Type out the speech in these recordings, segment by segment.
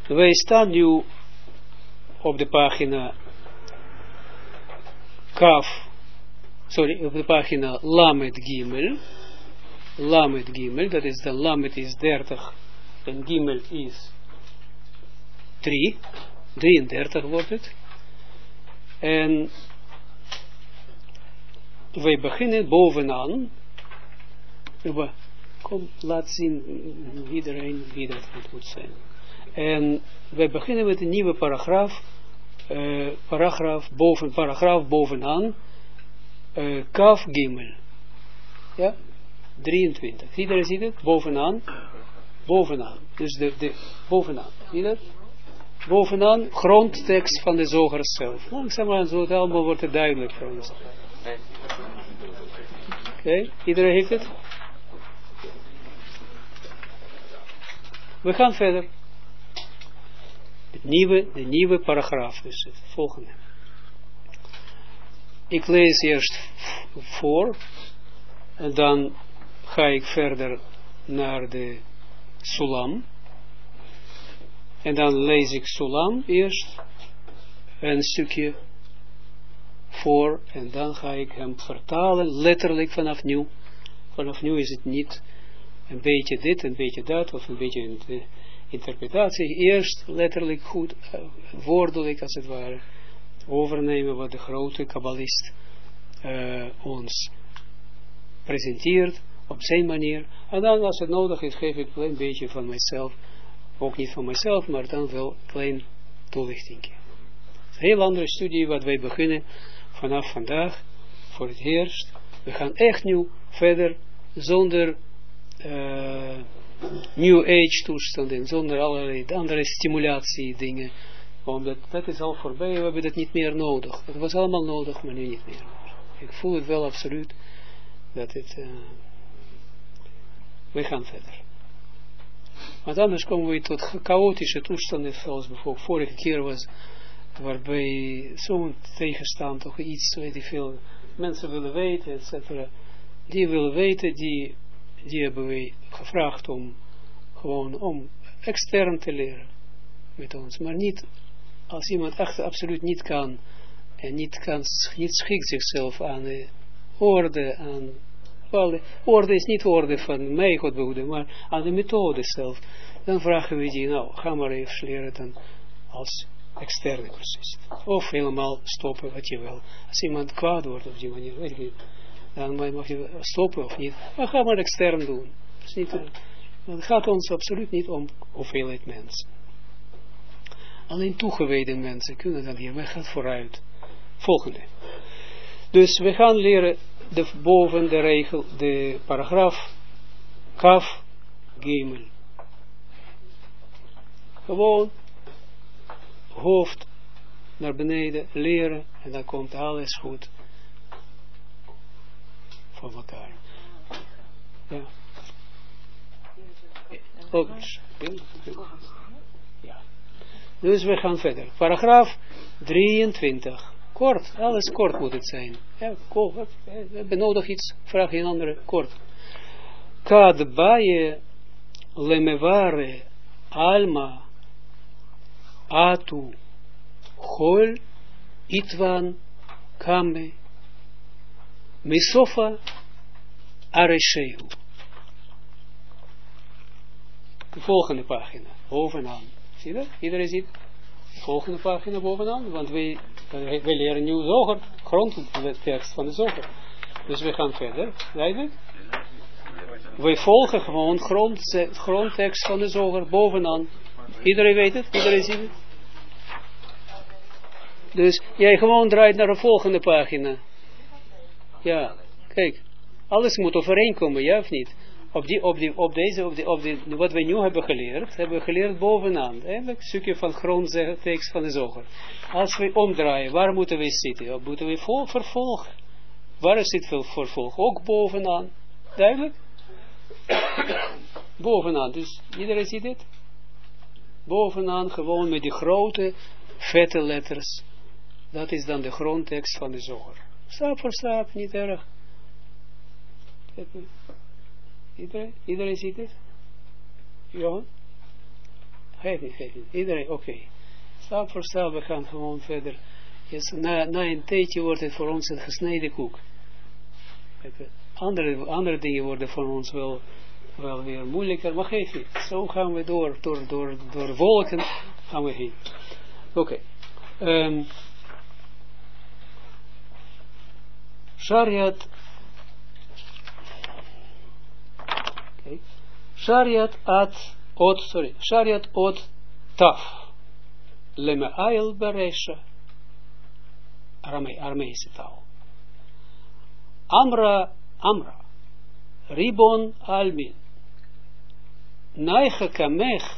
Wij staan nu op de pagina op de pagina Lamed Gimel. Lamed Gimel, dat is dan Lamed is 30 en Gimel is 33 wordt het. En wij beginnen bovenaan. Kom, laat zien iedereen wie dat moet zijn. En wij beginnen met een nieuwe paragraaf bovenaan. Kaf Gimel. Ja, 23. Iedereen ziet het? Bovenaan. Dus bovenaan. Zie je dat? Bovenaan, grondtekst van de zoger zelf. Langzamerhand zo het allemaal wordt het duidelijk voor ons. Oké, iedereen heeft het? We gaan verder. De nieuwe paragraaf, dus het volgende. Ik lees eerst voor en dan ga ik verder naar de Sulam. En dan lees ik Sulam eerst een stukje voor en dan ga ik hem vertalen, letterlijk vanaf nu. Vanaf nu is het niet een beetje dit, een beetje dat, of een beetje interpretatie. Eerst letterlijk goed, woordelijk als het ware, overnemen wat de grote kabbalist ons presenteert op zijn manier. En dan als het nodig is, geef ik een beetje van mijzelf. Ook niet van mijzelf, maar dan wel een klein toelichting. Het is een heel andere studie wat wij beginnen vanaf vandaag. Voor het eerst. We gaan echt nu verder zonder New Age toestanden, zonder allerlei andere stimulatie dingen. Omdat dat is al voorbij, we hebben dat niet meer nodig. Het was allemaal nodig, maar nu niet meer. Ik voel het wel absoluut dat het... we gaan verder. Want anders komen we tot chaotische toestanden, zoals bijvoorbeeld vorige keer was, waarbij zo'n tegenstand toch iets, weet ik veel, mensen willen weten, etc. Die willen weten, die hebben wij gevraagd om gewoon om extern te leren met ons. Maar niet als iemand echt absoluut niet kan en niet schikt zichzelf aan de orde, orde is niet orde van mij, God behoede, maar aan de methode zelf. Dan vragen we die, nou, ga maar even leren dan als externe cursist. Of helemaal stoppen wat je wil. Als iemand kwaad wordt op die manier, weet ik niet, dan mag je stoppen of niet. Maar ga maar extern doen. Het gaat ons absoluut niet om hoeveelheid mensen. Alleen toegewijde mensen kunnen dan hier. Wij gaan vooruit. Volgende. Dus we gaan leren boven de regel, de paragraaf Kaf Gimel. Gewoon hoofd naar beneden leren en dan komt alles goed voor elkaar. Ja. Ook. Ja. Dus we gaan verder. Paragraaf 23. Kort, alles kort moet het zijn. Ja, kort. We hebben nodig iets, vraag je een andere, kort. Kadbaye lemevare alma atu chol itvan kame misofa areshehu. De volgende pagina, bovenaan. Zie je dat? Iedereen ziet de volgende pagina bovenaan, want wij leren nu zoger, grondtekst van de zoger. Dus we gaan verder, duidelijk? Wij volgen gewoon grondtekst van de zoger bovenaan. Iedereen weet het? Iedereen ziet het? Dus jij gewoon draait naar de volgende pagina. Ja, kijk. Alles moet overeenkomen, ja of niet? Wat wij nu hebben we geleerd bovenaan. Eigenlijk een stukje van grondtekst van de zoger. Als we omdraaien, waar moeten we zitten? Moeten we vervolgen? Waar is dit vervolg? Ook bovenaan. Duidelijk? Bovenaan. Dus iedereen ziet dit? Bovenaan gewoon met die grote, vette letters. Dat is dan de grondtekst van de zoger. Stap voor stap, niet erg. Iedereen ziet het? Johan? geef niet. Iedereen, oké. Stap voor stap, we gaan gewoon verder. Yes, na een tijdje wordt het voor ons een gesneden koek. Andere dingen worden voor ons wel weer moeilijker, maar geef niet. Zo gaan we door wolken gaan we heen. Oké. Shariat. Okay. Shariat ot taf. Leme'ail beresha. Armeese taal. Amra, Ribon Almin. Naicha kamech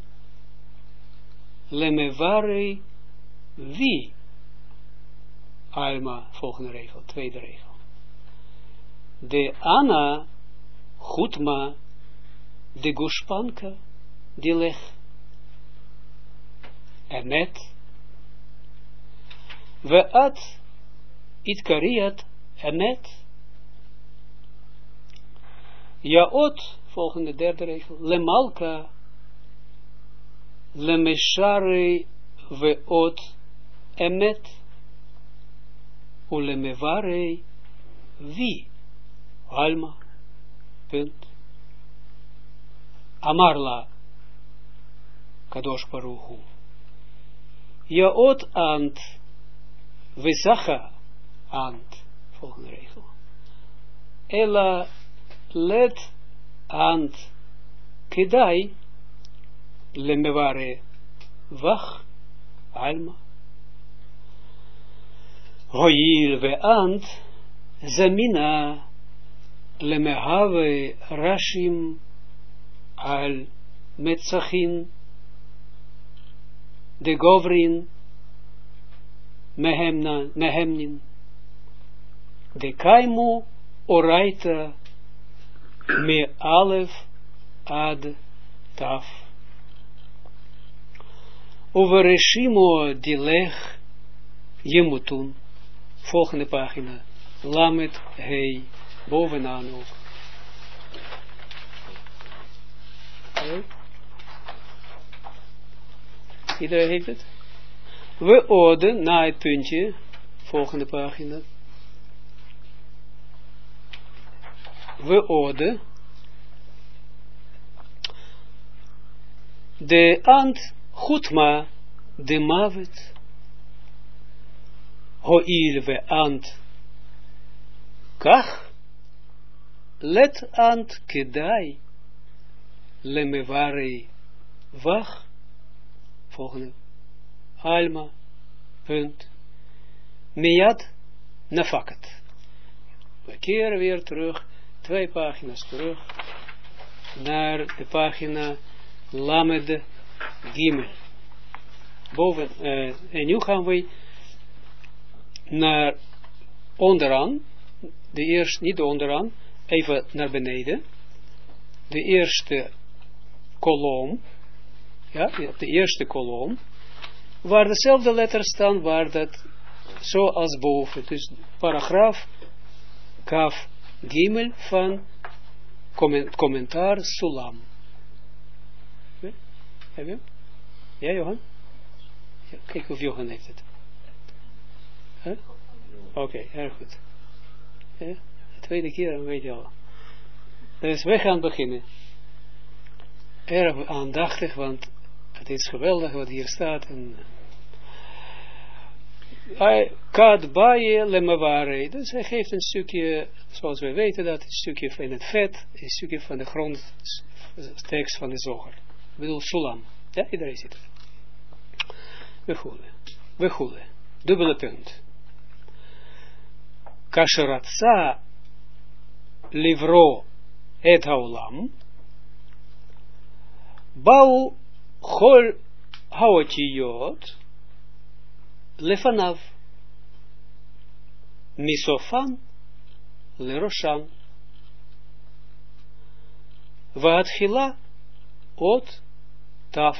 lemevari wie. Alma, volgende regel, tweede regel. De Anna, Chutma, de Gushpanka, die leg. Emet. Ve'at itkariat emet. Jaot, volgende derde regel, lemalka, lemeshari ve'ot emet, ulemevare vi, alma, punt. Amarla, kadosh baruch hu. Jaot ant, vesacha ant, volgende regel. Ella let ant kedai lemevare vach alma. Hoil ve ant zamina lemehave rashim al metzachin de govrin mehemnin de kaimu oraita me alef ad taf. Overeshimo dilech jemutun. Volgende pagina. Lamet hei. Bovenaan ook. Okay. Iedereen heeft het? We oden na het puntje. Volgende pagina. We ode de ant Chutma de mavet hoil we ant kach let ant kedai lemevare vach volgende alma punt miyad nafakat. We keren weer terug 2 pagina's terug naar de pagina Lamed Gimel. Boven, en nu gaan we naar onderaan, de eerste, niet onderaan, even naar beneden, de eerste kolom, ja, de eerste kolom, waar dezelfde letters staan, waar dat, zoals boven, dus paragraaf, kaf, Gimel van commentaar Sulam. Heb je hem? Ja, Johan? Ja, kijk of Johan heeft het. Huh? Oké, erg goed. Ja, de tweede keer, dan weet je al. Dus wij gaan beginnen. Erg aandachtig, want het is geweldig wat hier staat. En Kad baie lemavare. Dus hij geeft een stukje, zoals wij weten dat, een stukje van het vet, een stukje van de grondtekst van de zoger. Ik bedoel Sulam. Ja, iedereen ziet het. We goeden. Dubbele punt. Kasheratsa livro et haolam. Bau chol haotiyot. Lefanav misofan leroshan vaatchila ot taf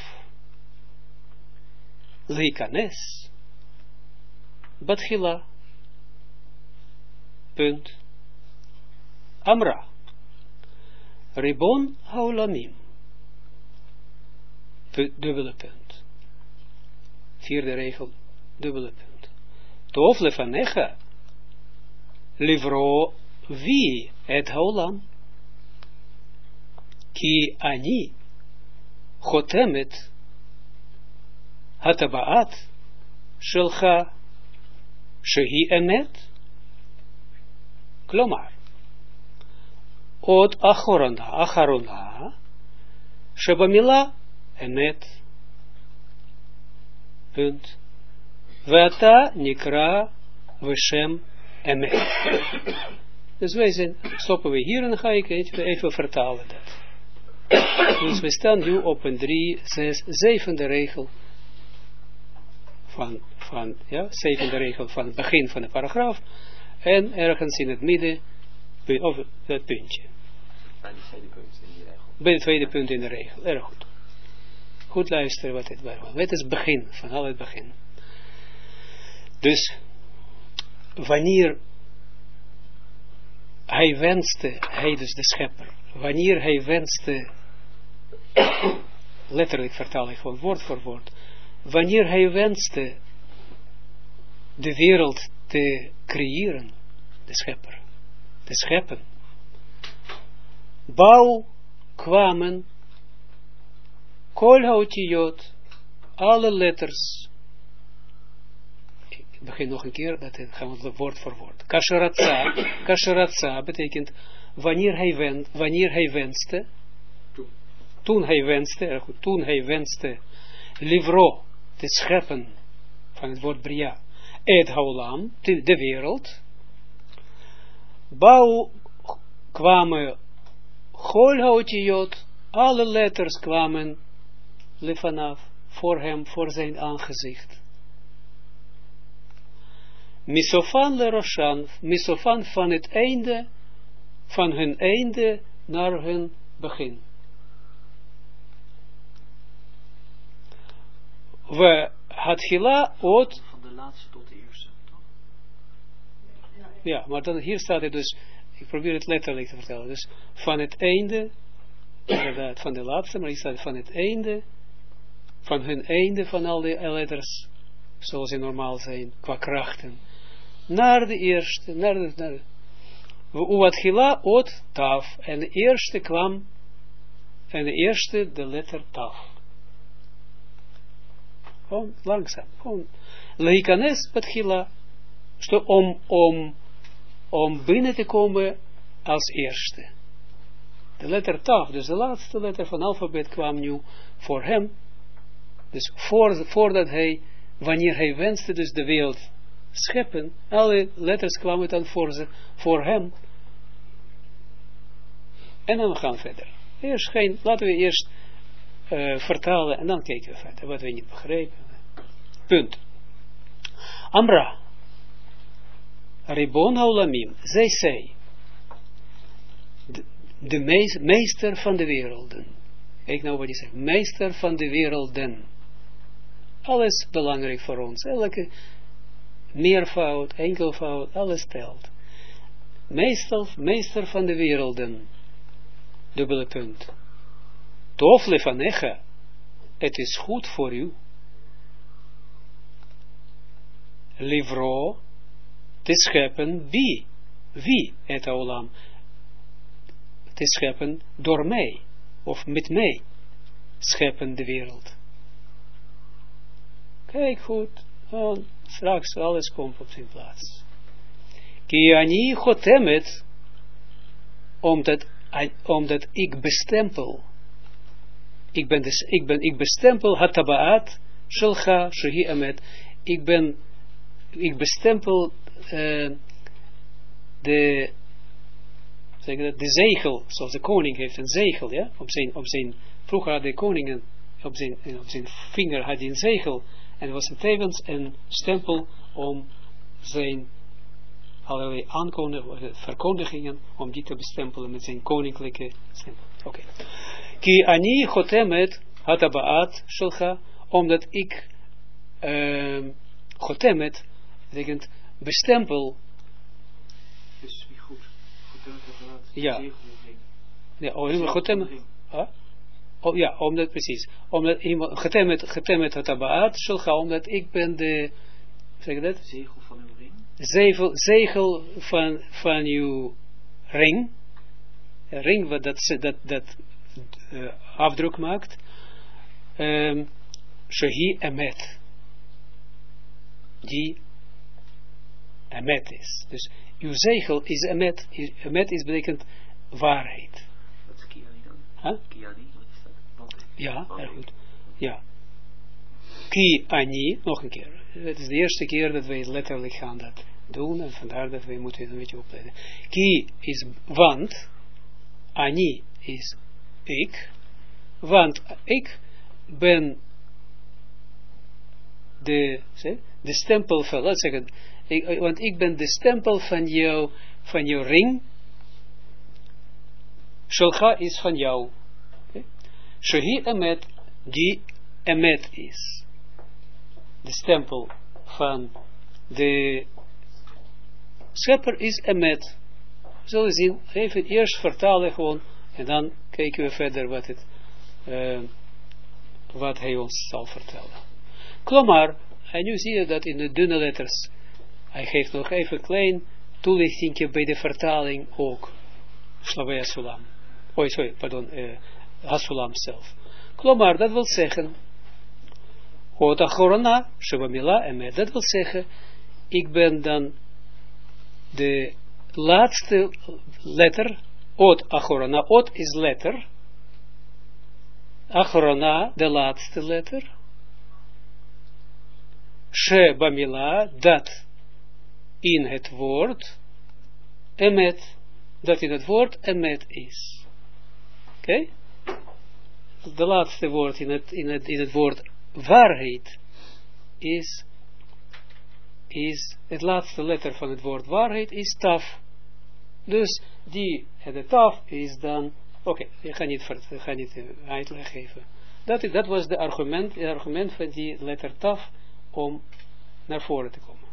leikanes batchila punt Amra Ribon haulamim dubbele punt. Vierde regel, dubbele punt. Tof lefanecha, livro wie het haolam, ki ani, chotemet, hatabaat, shelcha, shehi emet, klomar. Od acharona, shebamila emet. Punt. Vata nikra veshem emet. Dus wij zijn, stoppen we hier en dan ga ik even vertalen dat. Dus we staan nu op een 3, 6, 7e regel zevende regel van het begin van de paragraaf en ergens in het midden of dat puntje. Bij de tweede punt in die regel. Bij het tweede punt in de regel. Erg goed. Goed luisteren wat dit was. Het is het begin, van al het begin. Dus, wanneer hij wenste, hij dus de schepper, wanneer hij wenste, letterlijk vertaal ik gewoon woord voor woord, wanneer hij wenste de wereld te creëren, de schepper, te scheppen, bouw kwamen kol haotiyot, alle letters. Ik begin nog een keer, dat gaan we woord voor woord. Kasheratza betekent wanneer hij wenste, toen hij wenste, livro, te scheppen, van het woord bria, et haolam, de wereld, bouw kwamen Chol haotiyot, alle letters kwamen lefanaf, voor hem, voor zijn aangezicht. Misofan le Roshan, misofan van het einde, van hun einde naar hun begin. We hadchila ot. Van de laatste tot de eerste, toch? Ja, maar dan hier staat het dus. Ik probeer het letterlijk te vertellen. Dus van het einde, inderdaad van de laatste, maar hier staat van het einde, van hun einde van al die letters, zoals ze normaal zijn, qua krachten, naar de eerste, naar de Uatchila ot taf, en de eerste kwam, en de eerste de letter taf. Gewoon langzaam, gewoon leikanes batchila, om binnen te komen als eerste. De letter taf, dus de laatste letter van het alfabet kwam nu voor hem. Dus voordat hij, wanneer hij wenste dus de wereld scheppen, alle letters kwamen dan voor hem. En dan gaan we verder. Laten we eerst vertalen en dan kijken we verder, wat we niet begrepen. Punt. Amra. Ribon Haulamim, zij zei, de meester van de werelden. Kijk nou wat hij zegt, meester van de werelden. Alles belangrijk voor ons, elke meervoud, enkelvoud, alles telt. Meester van de werelden. Dubbele punt. Tof lefanecha, het is goed voor u. Livro, te scheppen wie het olam, te scheppen door mij, of met mij, scheppen de wereld. Kijk goed, straks alles komt op zijn plaats. Ki ani chotemet, omdat ik bestempel, ik bestempel hatabaat, shelcha, shehi emet, ik bestempel de zegel, zoals de koning heeft een zegel, ja, op zijn vroeger had de koningen, op zijn vinger had hij een zegel, en was het tevens een stempel om zijn allerlei verkondigingen, om die te bestempelen met zijn koninklijke stempel. Oké. Ki ani chotemet hatabaat shelcha, omdat ik chotemet betekent bestempel. Dus wie goed. Ja. Ja, chotemet. ja, omdat, precies, omdat iemand, getemet het abaat, shulcha, omdat ik ben de, zeg je dat? Zegel van uw ring. Zegel van uw ring, een ring wat dat afdruk maakt, shehi emet, die emet is. Dus uw zegel is emet, emet is betekent waarheid. Wat is Kiani dan? Huh? Kiani, wat is dat? Wat? Ja, erg goed. Ja. Ki ani, nog een keer. Het is de eerste keer dat wij letterlijk gaan dat doen, en vandaar dat wij moeten het een beetje opletten. Ki is want, ani is ik, want ik ben de stempel van, laat zeggen, want ik ben de stempel van jouw ring. Shalcha is van jou. Shehi emet, die emet is. De stempel van de schepper is emet. We zullen zien, even eerst vertalen gewoon, en dan kijken we verder wat hij ons zal vertellen. Klomar, en nu zie je dat in de dunne letters, hij geeft nog even een klein toelichting bij de vertaling ook. Slavei Hasulam. Hasulam zelf. Klomar, dat wil zeggen, Ot Achorona, Shebamila Emet, dat wil zeggen, ik ben dan de laatste letter, Ot Achorona, Ot is letter, Achorona, de laatste letter, Shebamila, dat in het woord, Emet, dat in het woord Emet is. Oké? De laatste woord in het woord waarheid is het laatste letter van het woord waarheid is taf. Dus de taf is dan, oké, ik ga niet uitleg geven. Dat was het argument van die letter taf om naar voren te komen.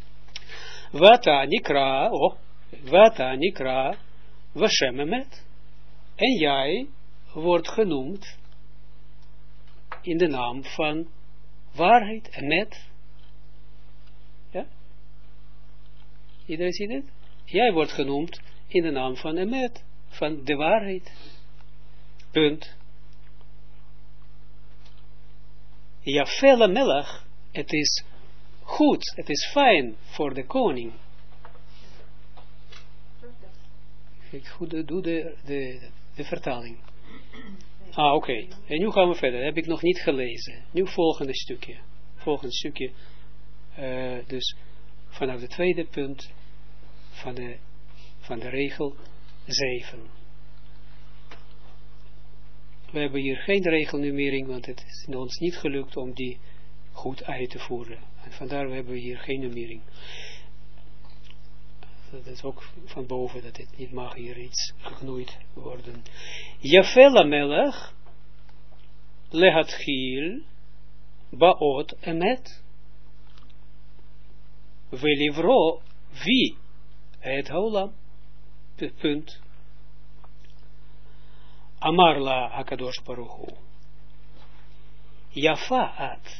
Vata nikra vashem emet. En jij wordt genoemd in de naam van waarheid, emet. Ja? Iedereen ziet het? Jij wordt genoemd in de naam van emet, van de waarheid. Punt. Ja, vele melach, het is goed, het is fijn voor de koning. Ik doe de vertaling. Oké. En nu gaan we verder. Dat heb ik nog niet gelezen. Nu volgende stukje. Dus vanaf het tweede punt van de regel 7. We hebben hier geen regelnummering, want het is ons niet gelukt om die goed uit te voeren. En vandaar hebben we hier geen nummering. Dat is ook van boven, dat het niet mag hier iets geknoeid worden. Jafela melech lehatchil baot emet velivro vi het haolam. Punt. Amarla hakadosh baruch hu Yafa at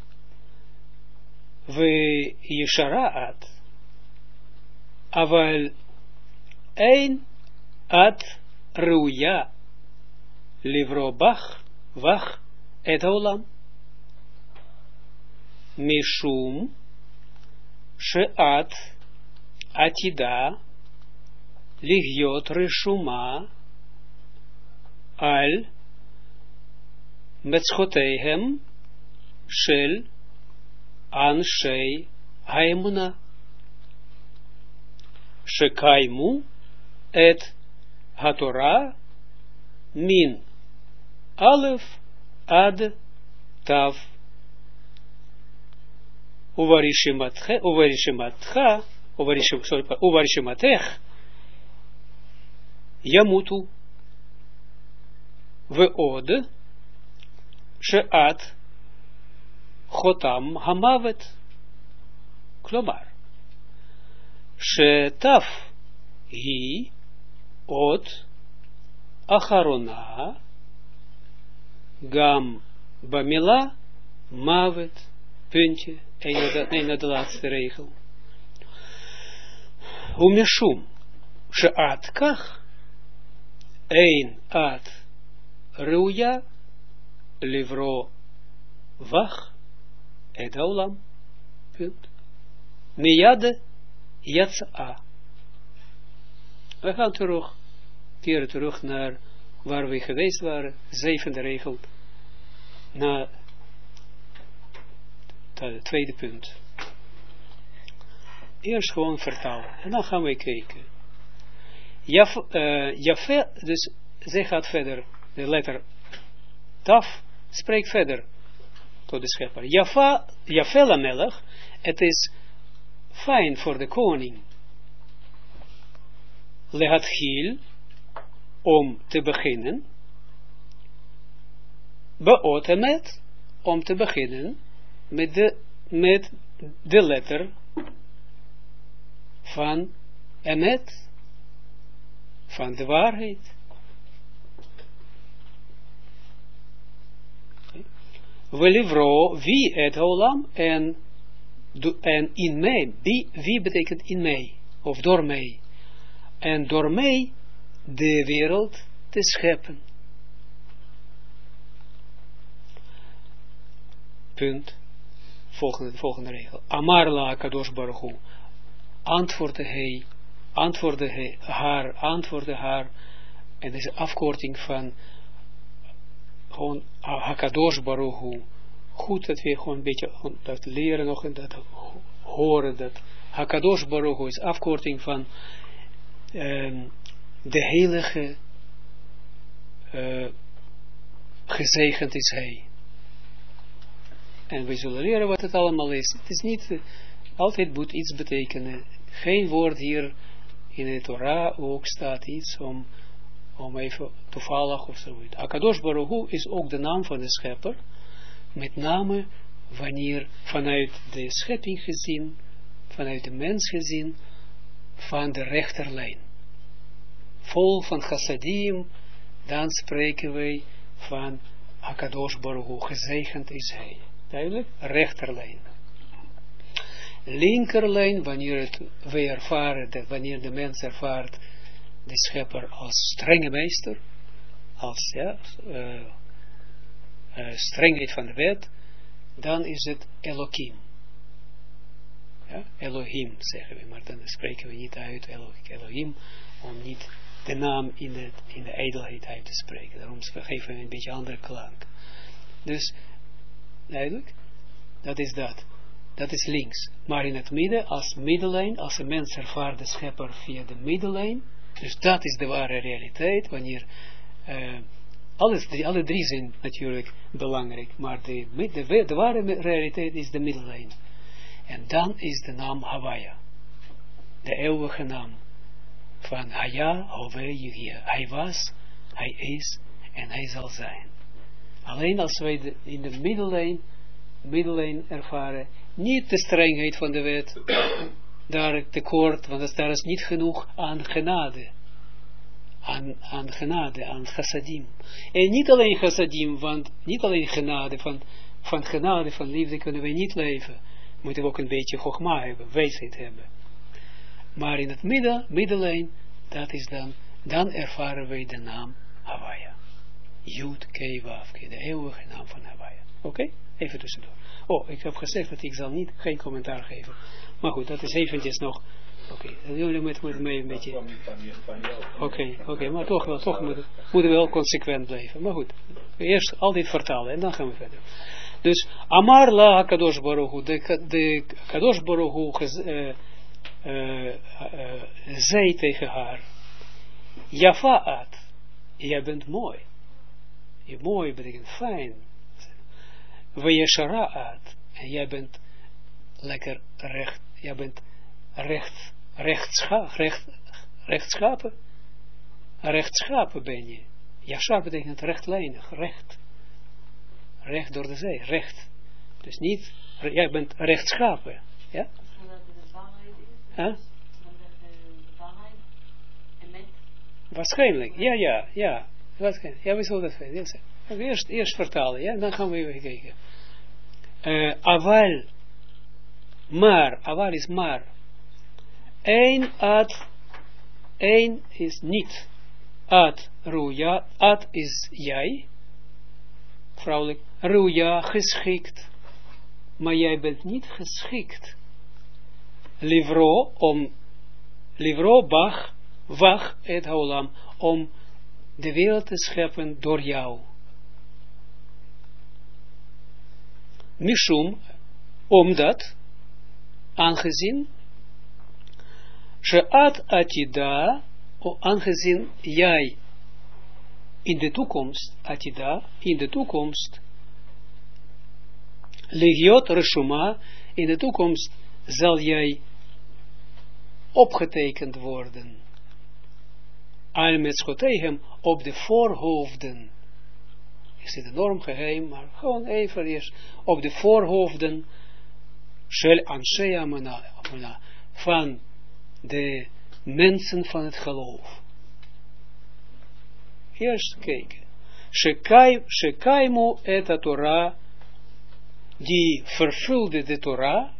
ve yeshara at Aval ein at ruya livro bach vach et haolam mishum she'at atida ligyot reshuma al metzchotehem shel anshei haemuna Shekaimu et haTorah min alef ad tav uvarishimatech yamutu ve'od she'at chotam hamavet. Klomar Shetaf hi ot acharona gam bamila mavet, puntje, en naar de laatste regel. Umeshum, she'at kach, ein at ruya, livro vach, et haolam, punt. Miyade yatsa. We gaan keren terug naar waar we geweest waren, 7e regel, na het tweede punt. Eerst gewoon vertalen, en dan gaan we kijken. Jafé, dus zij gaat verder, de letter Taf, spreekt verder tot de schepper. Jafé Lamelech, het is fijn voor de koning, lehatchil, om te beginnen, beotemet, om te beginnen, met de letter van emet, van de waarheid. Welivro, wie het olam, en in mij, wie betekent in mij, of door mij, en door mij de wereld te scheppen. Punt. Volgende regel. Amarla Kadosh Baruch Hu. Antwoordde haar, en deze afkorting van gewoon Hakadosh Baruch Hu. Goed dat we gewoon een beetje dat leren nog en dat horen, dat Hakadosh Baruch Hu is afkorting van de heilige gezegend is hij. En we zullen leren wat het allemaal is. Het is niet, altijd moet iets betekenen. Geen woord hier in de Torah ook staat iets om even toevallig of zoiets. Hakadosh Baruch Hu is ook de naam van de schepper. Met name wanneer vanuit de schepping gezien, vanuit de mens gezien, van de rechterlijn. Vol van chassadim, dan spreken wij van Hakadosh Baruch Hu, gezegend is hij. Duidelijk? Rechterlijn. Linkerlijn, wanneer wij ervaren, dat wanneer de mens ervaart de schepper als strenge meester, als strengheid van de wet, dan is het Elohim. Ja? Elohim zeggen we, maar dan spreken we niet uit Elohim, om niet de naam in de ijdelheid uit te spreken. Daarom geven we een beetje andere klank. Dus, duidelijk, dat is dat. Dat is links. Maar in het midden, als middellijn, als een mens ervaart de schepper via de middellijn, dus dat is de ware realiteit, wanneer alle drie zijn natuurlijk belangrijk, maar de ware realiteit is de middellijn. En dan is de naam Hawaii, de eeuwige naam van Haya, Hove, Yehia. Hij was, hij is en hij zal zijn. Alleen als wij in de middellijn ervaren, niet de strengheid van de wet, daar tekort, want daar is niet genoeg aan genade. Aan genade, aan chassadim. En niet alleen chassadim, want niet alleen genade, van genade, van liefde kunnen wij niet leven. Moeten we ook een beetje chogma hebben, wijsheid hebben. Maar in het middellijn, dat is dan ervaren wij de naam Hawaii. Yud, Kei, Wav, de eeuwige naam van Hawaii. Oké? Even tussendoor. Oh, ik heb gezegd dat ik zal geen commentaar geven. Maar goed, dat is eventjes nog. Oké, jullie moeten mij een beetje. Oké, maar toch moeten we wel consequent blijven. Maar goed, eerst altijd vertalen en dan gaan we verder. Dus, Amar la Kadosh Baruch Hu, de Kadosh Baruch Hu zei tegen haar, Jafa'at, jij bent mooi. Je mooi betekent fijn. Vayeshara'at, en jij bent lekker recht, jij bent rechtschapen. Rechtschapen ben je. Yashar betekent rechtlijnig, recht door de zee, recht. Dus niet, jij bent rechtschapen. Ja? Huh? Waarschijnlijk, ja. Waarschijnlijk. Ja, we zullen dat weten. Eerst vertalen, ja, dan gaan we even kijken. Aval, maar, aval is maar. Eén is niet. At, ruja, at is jij, vrouwelijk. Ruja, geschikt. Maar jij bent niet geschikt. Livro, wach et haolam, om de wereld te scheppen door jou. Mishum, omdat, aangezien, she'at atida, aangezien jij in de toekomst, atida, in de toekomst, legiot reshuma, in de toekomst zal jij opgetekend worden. Al met schotegem op de voorhoofden. Is dit enorm geheim, maar gewoon even eerst op de voorhoofden shel anshe amuna, van de mensen van het geloof. Eerst kijken. Shekaimu et Torah, die vervulde de Torah,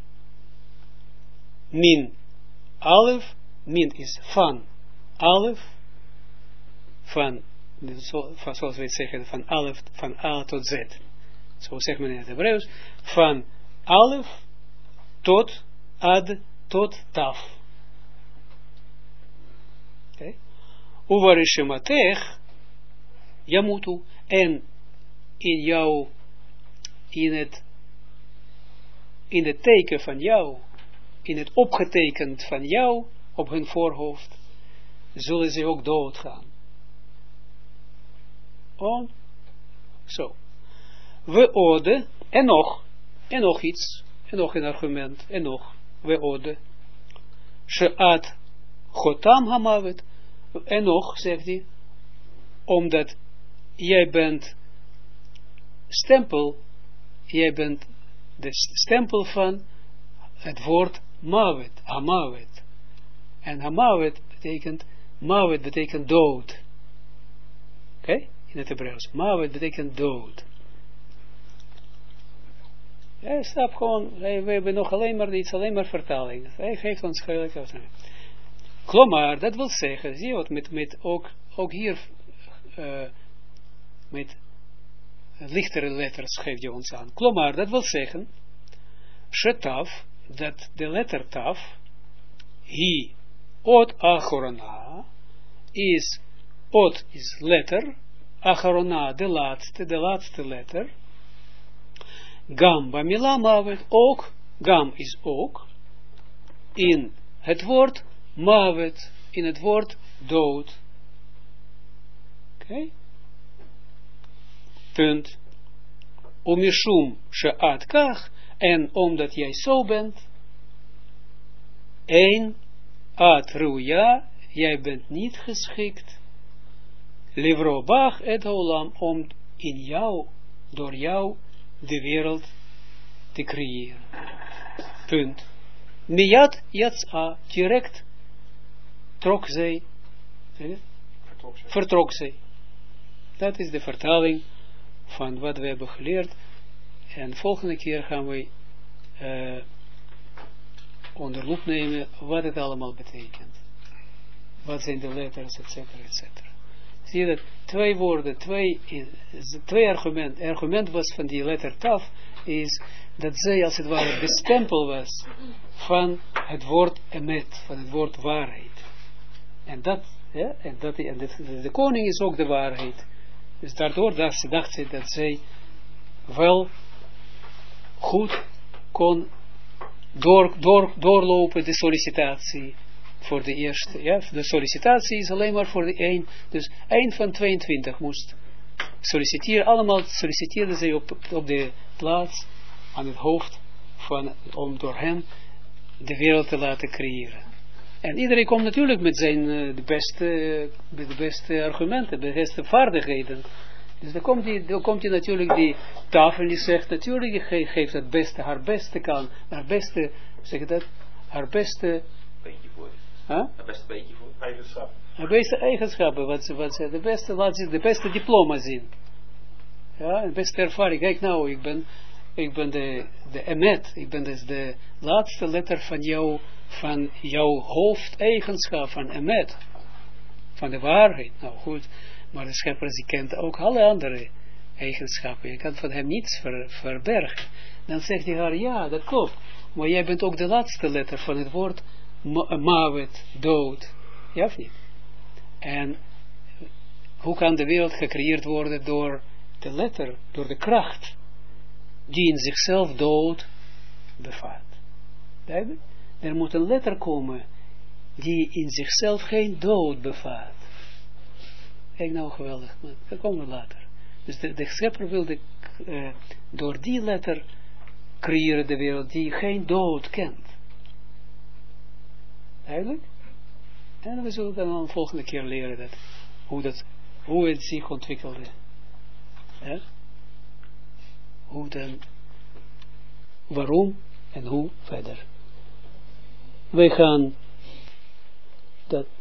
min alef, min is van alef, van, zoals we het zeggen, van alef, van A tot Z. Zo zegt men in het Hebreeuws, van alef tot ad tot taf. Okay. Uvarishematech yamutu, en in jou, in het teken van jou, in het opgetekend van jou, op hun voorhoofd, zullen ze ook doodgaan. Oh, zo. We ode, en nog iets, en nog een argument, en nog, we ode, she'at chotam hamavet, en nog, zegt hij, omdat jij bent stempel, jij bent de stempel van het woord mavet, hamavet. En hamavet betekent dood. Oké? In het Hebreeuws. Mavet betekent dood. Ja, snap gewoon, we hebben nog alleen maar vertaling. Hij geeft ons gelijk uit. Klomar, dat wil zeggen, zie je wat, met ook hier, met lichtere letters geeft je ons aan. Klomar, dat wil zeggen, shetaf, dat de letter taf, hi, ot achorona, is, ot is letter, achorona, de laatste letter, gam, bamila mavet, ook, gam is ook, in het woord mavet, in het woord dood. Oké? Punt. Omishum she'at kach, en omdat jij zo bent, een, at ruja, jij bent niet geschikt, livro bach et olam, om in jou, door jou, de wereld te creëren. Punt. Miyad yatsa, direct vertrok zij. Dat is de vertaling van wat we hebben geleerd. En volgende keer gaan we onder loep nemen wat het allemaal betekent. Wat zijn de letters, etc. Zie je dat? Twee woorden, twee argumenten. Het argument was van die letter taf, is dat zij als het ware de stempel was van het woord emet, van het woord waarheid. En de koning is ook de waarheid. Dus daardoor dacht ze dat zij wel goed kon doorlopen de sollicitatie voor de eerste. Ja, de sollicitatie is alleen maar voor de 1. Dus 1 van 22 moest solliciteren. Allemaal solliciteerden zij op de plaats aan het hoofd om door hen de wereld te laten creëren. En iedereen komt natuurlijk met zijn de beste argumenten, de beste vaardigheden. Dus dan komt hij natuurlijk die tafel en die zegt natuurlijk, geeft het beste, haar beste kan, haar beste, zeg je dat, haar beste beetje voor. Haar beste beetje voor. Eigenschappen. Haar beste eigenschappen, wat ze de beste, laat ze de beste diploma zien. Ja, de beste ervaring. Kijk nou, ik ben de emet. Ik ben dus de laatste letter van jouw hoofdeigenschap, van emet. Van de waarheid. Nou goed, maar de schepper die kent ook alle andere eigenschappen. Je kan van hem niets verbergen. Dan zegt hij haar, ja, dat klopt. Maar jij bent ook de laatste letter van het woord mawet, dood. Ja of niet? En hoe kan de wereld gecreëerd worden door de letter, door de kracht, die in zichzelf dood bevat? Duidelijk? Er moet een letter komen, die in zichzelf geen dood bevat. Kijk nou, geweldig, maar dat komen we later. Dus de schepper wilde door die letter creëren de wereld die geen dood kent. Duidelijk? En we zullen dan de volgende keer leren hoe het zich ontwikkelde. Ja? Waarom en hoe verder. Wij gaan dat